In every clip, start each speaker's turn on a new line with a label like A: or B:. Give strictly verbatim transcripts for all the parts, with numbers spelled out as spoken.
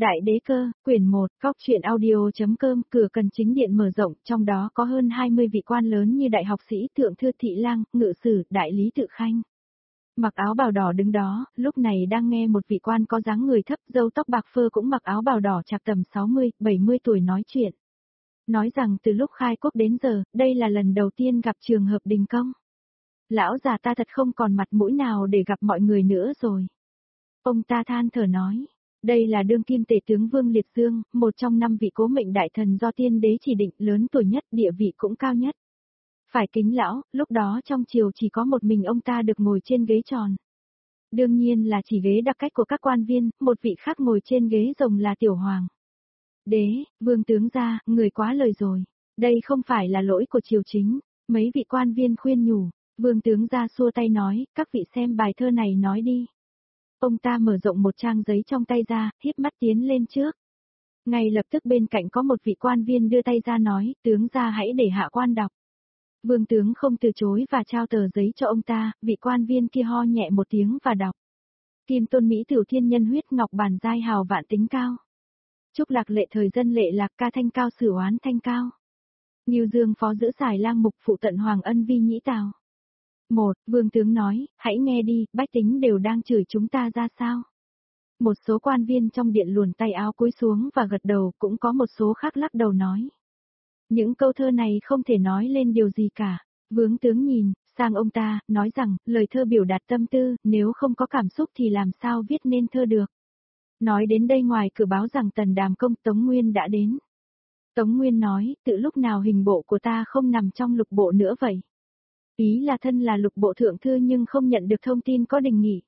A: Đại đế cơ, quyển một, cóc truyện audio.com, cửa cần chính điện mở rộng, trong đó có hơn hai mươi vị quan lớn như đại học sĩ, thượng thư thị lang, ngự sử, đại lý tự khanh. Mặc áo bào đỏ đứng đó, lúc này đang nghe một vị quan có dáng người thấp, râu tóc bạc phơ cũng mặc áo bào đỏ chạc tầm sáu mươi, bảy mươi tuổi nói chuyện. Nói rằng từ lúc khai quốc đến giờ, đây là lần đầu tiên gặp trường hợp đình công. Lão già ta thật không còn mặt mũi nào để gặp mọi người nữa rồi. Ông ta than thở nói. Đây là đương kim tể tướng Vương Liệt Dương, một trong năm vị cố mệnh đại thần do tiên đế chỉ định, lớn tuổi nhất, địa vị cũng cao nhất. Phải kính lão, lúc đó trong triều chỉ có một mình ông ta được ngồi trên ghế tròn. Đương nhiên là chỉ ghế đặc cách của các quan viên, một vị khác ngồi trên ghế rồng là tiểu hoàng. Đế, vương tướng gia, người quá lời rồi. Đây không phải là lỗi của triều chính. Mấy vị quan viên khuyên nhủ, vương tướng gia xua tay nói, các vị xem bài thơ này nói đi. Ông ta mở rộng một trang giấy trong tay ra, híp mắt tiến lên trước. Ngay lập tức bên cạnh có một vị quan viên đưa tay ra nói, tướng gia hãy để hạ quan đọc. Vương tướng không từ chối và trao tờ giấy cho ông ta, vị quan viên kia ho nhẹ một tiếng và đọc. Kim tôn Mỹ Tiểu Thiên Nhân huyết ngọc bàn giai hào vạn tính cao. Trúc lạc lệ thời dân lệ lạc ca thanh cao sử oán thanh cao. Ngưu Dương phó giữ xài lang mục phụ tận hoàng ân vi nhĩ tào. Một, vương tướng nói, hãy nghe đi, bách tính đều đang chửi chúng ta ra sao. Một số quan viên trong điện luồn tay áo cúi xuống và gật đầu, cũng có một số khác lắc đầu nói. Những câu thơ này không thể nói lên điều gì cả. Vương tướng nhìn sang ông ta, nói rằng, lời thơ biểu đạt tâm tư, nếu không có cảm xúc thì làm sao viết nên thơ được. Nói đến đây ngoài cửa báo rằng Tần Đàm Công Tống Nguyên đã đến. Tống Nguyên nói, tự lúc nào hình bộ của ta không nằm trong lục bộ nữa vậy? Ý là thân là lục bộ thượng thư nhưng không nhận được thông tin có đình nghỉ.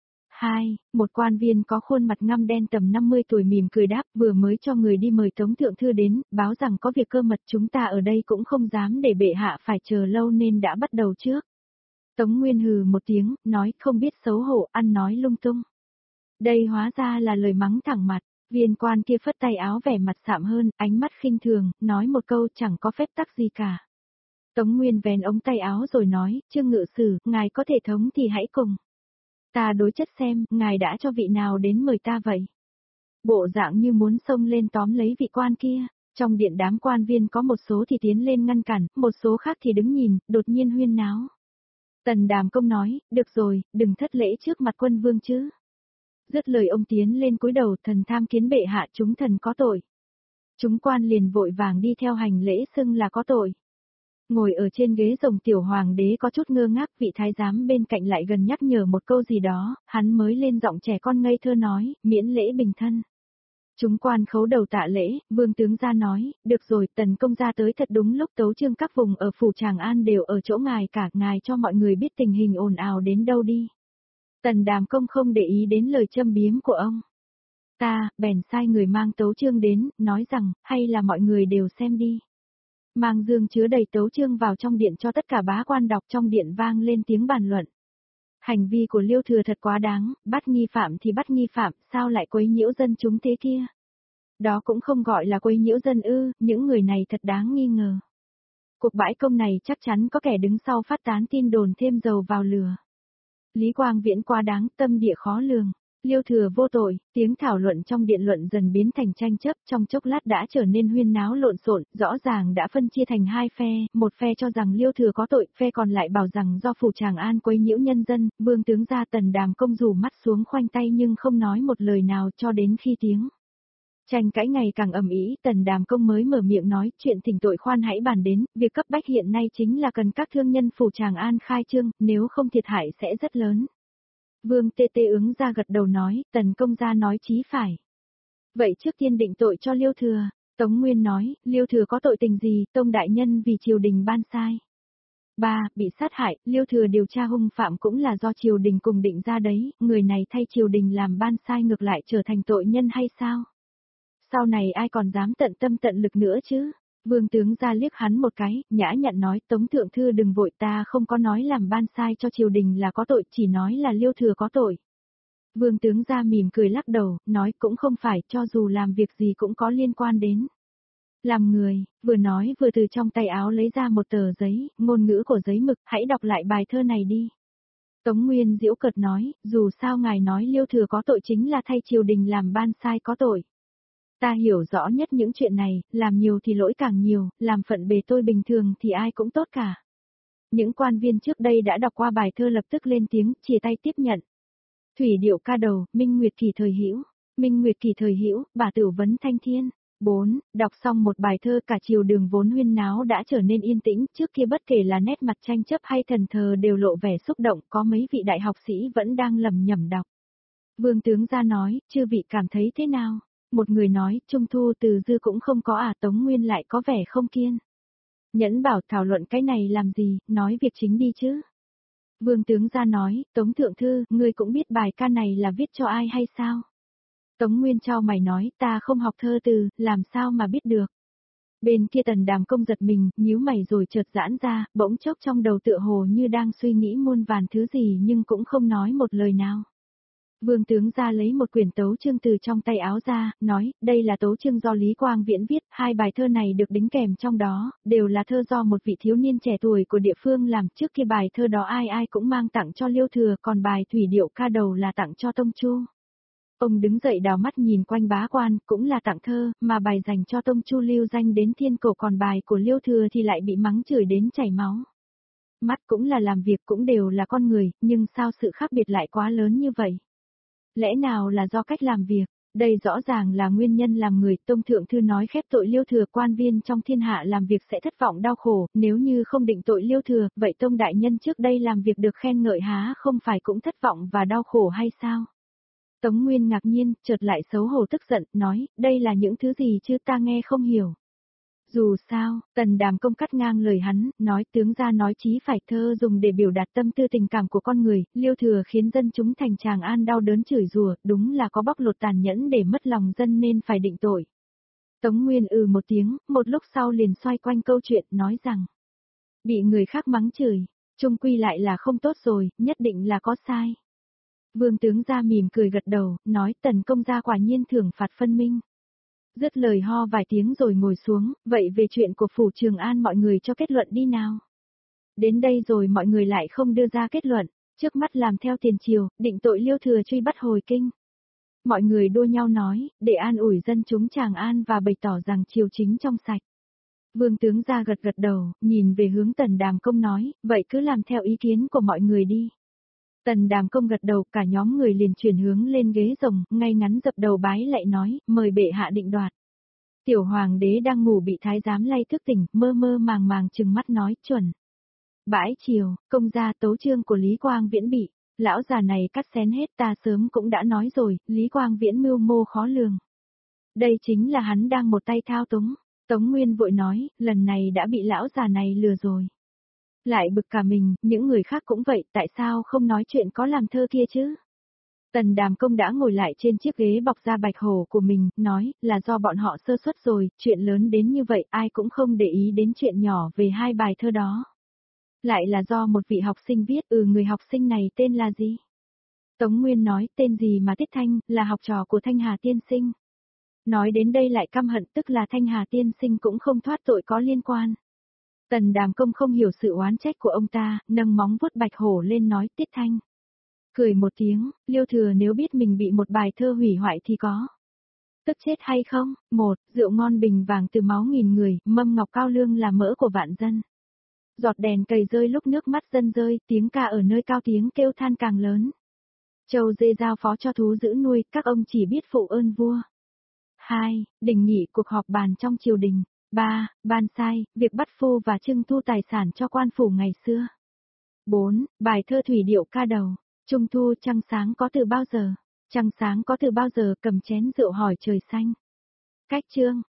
A: Hai, một quan viên có khuôn mặt ngăm đen tầm năm mươi tuổi mỉm cười đáp, vừa mới cho người đi mời Tống thượng thư đến, báo rằng có việc cơ mật, chúng ta ở đây cũng không dám để bệ hạ phải chờ lâu nên đã bắt đầu trước. Tống Nguyên hừ một tiếng, nói không biết xấu hổ, ăn nói lung tung. Đây hóa ra là lời mắng thẳng mặt, viên quan kia phất tay áo vẻ mặt sạm hơn, ánh mắt khinh thường, nói một câu chẳng có phép tắc gì cả. Tống Nguyên vén ống tay áo rồi nói, Trương ngự sử, ngài có thể thống thì hãy cùng. Ta đối chất xem, ngài đã cho vị nào đến mời ta vậy? Bộ dạng như muốn xông lên tóm lấy vị quan kia, trong điện đám quan viên có một số thì tiến lên ngăn cản, một số khác thì đứng nhìn, đột nhiên huyên náo. Tần Đàm Công nói, được rồi, đừng thất lễ trước mặt quân vương chứ. Dứt lời ông tiến lên cúi đầu, thần tham kiến bệ hạ, chúng thần có tội. Chúng quan liền vội vàng đi theo hành lễ xưng là có tội. Ngồi ở trên ghế rồng tiểu hoàng đế có chút ngơ ngác, vị thái giám bên cạnh lại gần nhắc nhở một câu gì đó, hắn mới lên giọng trẻ con ngây thơ nói, miễn lễ bình thân. Chúng quan khấu đầu tạ lễ, vương tướng gia nói, được rồi, Tần công gia tới thật đúng lúc, tấu chương các vùng ở phủ Tràng An đều ở chỗ ngài cả, ngài cho mọi người biết tình hình ồn ào đến đâu đi. Tần Đàm Công không để ý đến lời châm biếm của ông. Ta, bèn sai người mang tấu chương đến, nói rằng, hay là mọi người đều xem đi. Mang dương chứa đầy tấu chương vào trong điện cho tất cả bá quan đọc, trong điện vang lên tiếng bàn luận. Hành vi của Liêu Thừa thật quá đáng, bắt nghi phạm thì bắt nghi phạm, sao lại quấy nhiễu dân chúng thế kia? Đó cũng không gọi là quấy nhiễu dân ư, những người này thật đáng nghi ngờ. Cuộc bãi công này chắc chắn có kẻ đứng sau phát tán tin đồn thêm dầu vào lửa. Lý Quang Viễn quá đáng, tâm địa khó lường. Liêu Thừa vô tội, tiếng thảo luận trong điện luận dần biến thành tranh chấp, trong chốc lát đã trở nên huyên náo lộn xộn, rõ ràng đã phân chia thành hai phe, một phe cho rằng Liêu Thừa có tội, phe còn lại bảo rằng do phủ Tràng An quấy nhiễu nhân dân, vương tướng gia Tần Đàm Công rủ mắt xuống khoanh tay nhưng không nói một lời nào cho đến khi tiếng tranh cãi ngày càng ầm ĩ, Tần Đàm Công mới mở miệng nói, chuyện thỉnh tội khoan hãy bàn đến, việc cấp bách hiện nay chính là cần các thương nhân phủ Tràng An khai trương, nếu không thiệt hại sẽ rất lớn. Vương Tê Tê ứng ra gật đầu nói, Tần công gia nói chí phải. Vậy trước tiên định tội cho Liêu Thừa, Tống Nguyên nói, Liêu Thừa có tội tình gì, Tông đại nhân vì triều đình ban sai. Ba, bị sát hại, Liêu Thừa điều tra hung phạm cũng là do triều đình cùng định ra đấy, người này thay triều đình làm ban sai ngược lại trở thành tội nhân hay sao? Sau này ai còn dám tận tâm tận lực nữa chứ? Vương tướng ra liếc hắn một cái, nhã nhặn nói, Tống thượng thư đừng vội, ta không có nói làm ban sai cho triều đình là có tội, chỉ nói là Liêu Thừa có tội. Vương tướng ra mỉm cười lắc đầu, nói cũng không phải, cho dù làm việc gì cũng có liên quan đến làm người, vừa nói vừa từ trong tay áo lấy ra một tờ giấy, ngôn ngữ của giấy mực, hãy đọc lại bài thơ này đi. Tống Nguyên giễu cợt nói, dù sao ngài nói Liêu Thừa có tội chính là thay triều đình làm ban sai có tội. Ta hiểu rõ nhất những chuyện này, làm nhiều thì lỗi càng nhiều, làm phận bề tôi bình thường thì ai cũng tốt cả. Những quan viên trước đây đã đọc qua bài thơ lập tức lên tiếng, chia tay tiếp nhận. Thủy điệu ca đầu, Minh Nguyệt kỳ thời hữu, Minh Nguyệt kỳ thời hữu, bà tử vấn thanh thiên. bốn. Đọc xong một bài thơ cả chiều đường vốn huyên náo đã trở nên yên tĩnh, trước kia bất kể là nét mặt tranh chấp hay thần thờ đều lộ vẻ xúc động, có mấy vị đại học sĩ vẫn đang lầm nhầm đọc. Vương tướng ra nói, chư vị cảm thấy thế nào? Một người nói, Trung Thu từ dư cũng không có à, Tống Nguyên lại có vẻ không kiên. Nhẫn bảo thảo luận cái này làm gì, nói việc chính đi chứ. Vương tướng ra nói, Tống Thượng Thư, ngươi cũng biết bài ca này là viết cho ai hay sao? Tống Nguyên trao mày nói, ta không học thơ từ, làm sao mà biết được. Bên kia Tần Đàm Công giật mình, nhíu mày rồi chợt giãn ra, bỗng chốc trong đầu tựa hồ như đang suy nghĩ muôn vàn thứ gì nhưng cũng không nói một lời nào. Vương tướng ra lấy một quyển tấu chương từ trong tay áo ra, nói, đây là tấu chương do Lý Quang Viễn viết, hai bài thơ này được đính kèm trong đó, đều là thơ do một vị thiếu niên trẻ tuổi của địa phương làm, trước kia bài thơ đó ai ai cũng mang tặng cho Liêu Thừa, còn bài thủy điệu ca đầu là tặng cho Tông Chu. Ông đứng dậy đào mắt nhìn quanh bá quan, cũng là tặng thơ, mà bài dành cho Tông Chu lưu danh đến thiên cổ, còn bài của Liêu Thừa thì lại bị mắng chửi đến chảy máu. Mắt cũng là làm việc, cũng đều là con người, nhưng sao sự khác biệt lại quá lớn như vậy? Lẽ nào là do cách làm việc? Đây rõ ràng là nguyên nhân làm người. Tông Thượng Thư nói khép tội Liêu Thừa, quan viên trong thiên hạ làm việc sẽ thất vọng đau khổ, nếu như không định tội Liêu Thừa, vậy Tông Đại Nhân trước đây làm việc được khen ngợi há không phải cũng thất vọng và đau khổ hay sao? Tống Nguyên ngạc nhiên, chợt lại xấu hổ tức giận, nói, đây là những thứ gì chứ ta nghe không hiểu. Dù sao, Tần Đàm Công cắt ngang lời hắn, nói tướng ra nói chí phải, thơ dùng để biểu đạt tâm tư tình cảm của con người, Liêu Thừa khiến dân chúng thành Tràng An đau đớn chửi rủa, đúng là có bóc lột tàn nhẫn để mất lòng dân nên phải định tội. Tống Nguyên ừ một tiếng, một lúc sau liền xoay quanh câu chuyện, nói rằng, bị người khác mắng chửi, chung quy lại là không tốt rồi, nhất định là có sai. Vương tướng ra mỉm cười gật đầu, nói Tần công gia quả nhiên thưởng phạt phân minh. Dứt lời ho vài tiếng rồi ngồi xuống, vậy về chuyện của Phủ Trường An mọi người cho kết luận đi nào. Đến đây rồi mọi người lại không đưa ra kết luận, trước mắt làm theo tiền triều, định tội Liêu Thừa truy bắt hồi kinh. Mọi người đua nhau nói, để an ủi dân chúng Tràng An và bày tỏ rằng triều chính trong sạch. Vương tướng ra gật gật đầu, nhìn về hướng Tần Đàm Công nói, vậy cứ làm theo ý kiến của mọi người đi. Tần Đàm Công gật đầu, cả nhóm người liền chuyển hướng lên ghế rồng, ngay ngắn dập đầu bái lại nói, mời bệ hạ định đoạt. Tiểu hoàng đế đang ngủ bị thái giám lay thức tỉnh, mơ mơ màng màng trừng mắt nói, chuẩn. Bãi chiều, công gia tấu chương của Lý Quang Viễn bị, lão già này cắt xén hết, ta sớm cũng đã nói rồi, Lý Quang Viễn mưu mô khó lường. Đây chính là hắn đang một tay thao túng. Tống Nguyên vội nói, lần này đã bị lão già này lừa rồi. Lại bực cả mình, những người khác cũng vậy, tại sao không nói chuyện có làm thơ kia chứ? Tần Đàm Công đã ngồi lại trên chiếc ghế bọc da bạch hổ của mình, nói, là do bọn họ sơ suất rồi, chuyện lớn đến như vậy ai cũng không để ý đến chuyện nhỏ về hai bài thơ đó. Lại là do một vị học sinh viết, ừ người học sinh này tên là gì? Tống Nguyên nói, tên gì mà Tiết Thanh, là học trò của Thanh Hà tiên sinh. Nói đến đây lại căm hận, tức là Thanh Hà tiên sinh cũng không thoát tội có liên quan. Tần Đàm Công không hiểu sự oán trách của ông ta, nâng móng vuốt bạch hổ lên nói, Tiết Thanh. Cười một tiếng, Liêu Thừa nếu biết mình bị một bài thơ hủy hoại thì có tức chết hay không? Một, rượu ngon bình vàng từ máu nghìn người, mâm ngọc cao lương là mỡ của vạn dân. Giọt đèn cầy rơi lúc nước mắt dân rơi, tiếng ca ở nơi cao tiếng kêu than càng lớn. Châu dê giao phó cho thú giữ nuôi, các ông chỉ biết phụ ơn vua. Hai, đình nghị cuộc họp bàn trong triều đình. Ba, ban sai, việc bắt phu và trưng thu tài sản cho quan phủ ngày xưa. Bốn, bài thơ thủy điệu ca đầu. Trung thu trăng sáng có từ bao giờ? Trăng sáng có từ bao giờ, cầm chén rượu hỏi trời xanh. Cách chương.